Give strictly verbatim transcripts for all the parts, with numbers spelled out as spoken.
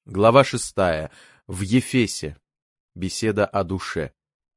Глава шестая. В Ефесе. Беседа о душе.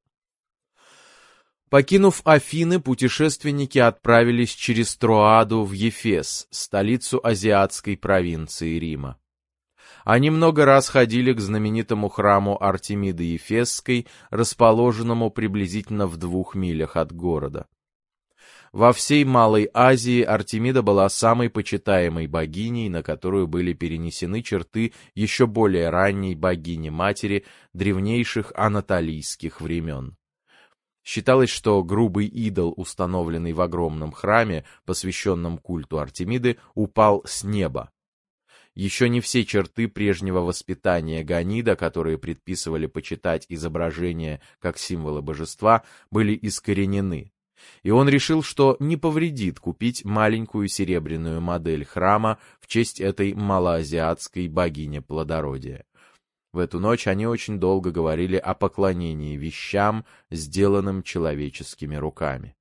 Покинув Афины, путешественники отправились через Троаду в Ефес, столицу азиатской провинции Рима. Они много раз ходили к знаменитому храму Артемиды Ефесской, расположенному приблизительно в двух милях от города. Во всей Малой Азии Артемида была самой почитаемой богиней, на которую были перенесены черты еще более ранней богини-матери древнейших анатолийских времен. Считалось, что грубый идол, установленный в огромном храме, посвященном культу Артемиды, упал с неба. Еще не все черты прежнего воспитания Ганида, которые предписывали почитать изображения как символы божества, были искоренены. И он решил, что не повредит купить маленькую серебряную модель храма в честь этой малоазиатской богини плодородия. В эту ночь они очень долго говорили о поклонении вещам, сделанным человеческими руками.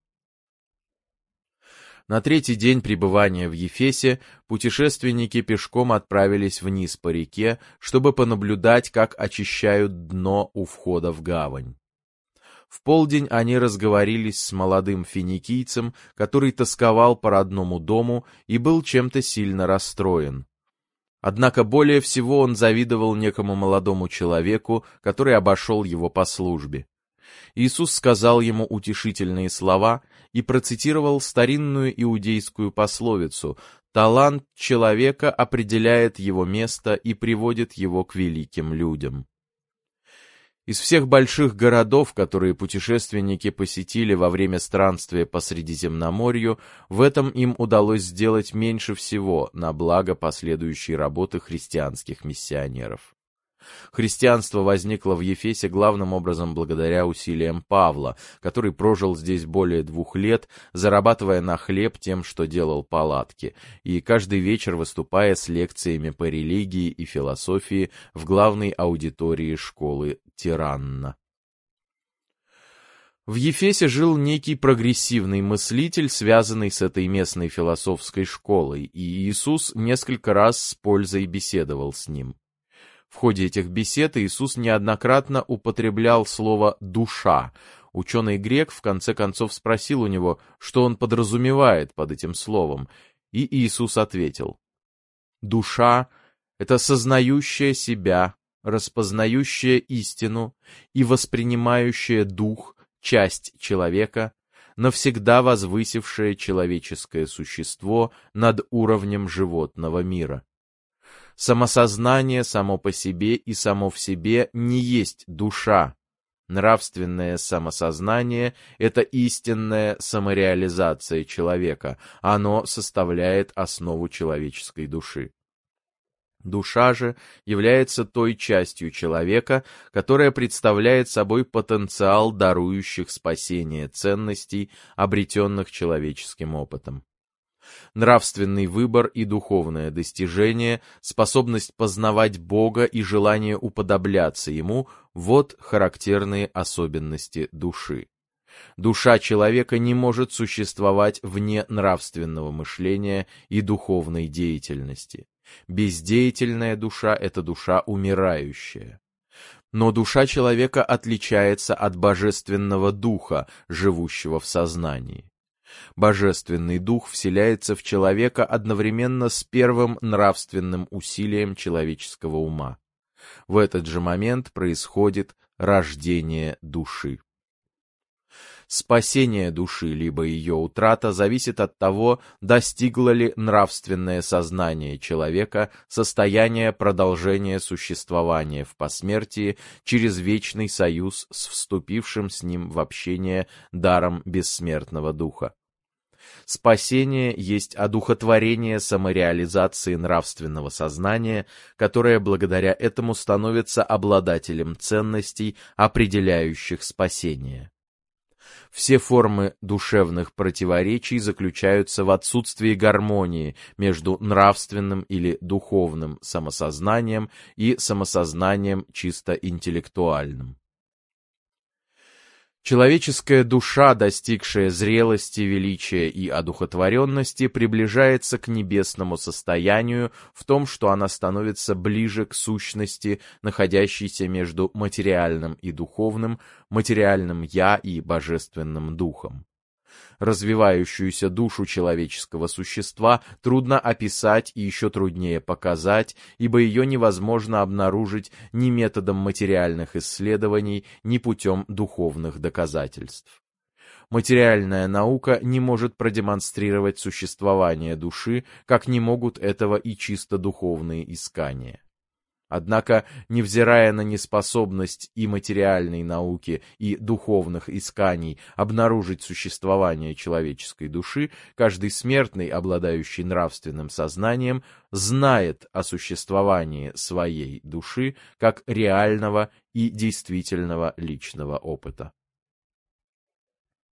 На третий день пребывания в Ефесе путешественники пешком отправились вниз по реке, чтобы понаблюдать, как очищают дно у входа в гавань. В полдень они разговорились с молодым финикийцем, который тосковал по родному дому и был чем-то сильно расстроен. Однако более всего он завидовал некому молодому человеку, который обошел его по службе. Иисус сказал ему утешительные слова и процитировал старинную иудейскую пословицу: «Талант человека определяет его место и приводит его к великим людям». Из всех больших городов, которые путешественники посетили во время странствия по Средиземноморью, в этом им удалось сделать меньше всего на благо последующей работы христианских миссионеров. Христианство возникло в Ефесе главным образом благодаря усилиям Павла, который прожил здесь более двух лет, зарабатывая на хлеб тем, что делал палатки, и каждый вечер выступая с лекциями по религии и философии в главной аудитории школы Тиранна. В Ефесе жил некий прогрессивный мыслитель, связанный с этой местной философской школой, и Иисус несколько раз с пользой беседовал с ним. В ходе этих бесед Иисус неоднократно употреблял слово «душа». Ученый грек в конце концов спросил у него, что он подразумевает под этим словом, и Иисус ответил: «Душа — это сознающая себя, распознающая истину и воспринимающая дух, часть человека, навсегда возвысившее человеческое существо над уровнем животного мира. Самосознание само по себе и само в себе не есть душа. Нравственное самосознание — это истинная самореализация человека, оно составляет основу человеческой души. Душа же является той частью человека, которая представляет собой потенциал дарующих спасение ценностей, обретенных человеческим опытом. Нравственный выбор и духовное достижение, способность познавать Бога и желание уподобляться Ему — вот характерные особенности души. Душа человека не может существовать вне нравственного мышления и духовной деятельности. Бездеятельная душа — это душа умирающая. Но душа человека отличается от божественного духа, живущего в сознании. Божественный дух вселяется в человека одновременно с первым нравственным усилием человеческого ума. В этот же момент происходит рождение души. Спасение души, либо ее утрата, зависит от того, достигло ли нравственное сознание человека состояния продолжения существования в посмертии через вечный союз с вступившим с ним в общение даром бессмертного духа. Спасение есть одухотворение самореализации нравственного сознания, которое благодаря этому становится обладателем ценностей, определяющих спасение. Все формы душевных противоречий заключаются в отсутствии гармонии между нравственным или духовным самосознанием и самосознанием чисто интеллектуальным. Человеческая душа, достигшая зрелости, величия и одухотворенности, приближается к небесному состоянию в том, что она становится ближе к сущности, находящейся между материальным и духовным, материальным «я» и божественным духом. Развивающуюся душу человеческого существа трудно описать и еще труднее показать, ибо ее невозможно обнаружить ни методом материальных исследований, ни путем духовных доказательств. Материальная наука не может продемонстрировать существование души, как не могут этого и чисто духовные искания. Однако, невзирая на неспособность и материальной науки, и духовных исканий обнаружить существование человеческой души, каждый смертный, обладающий нравственным сознанием, знает о существовании своей души как реального и действительного личного опыта.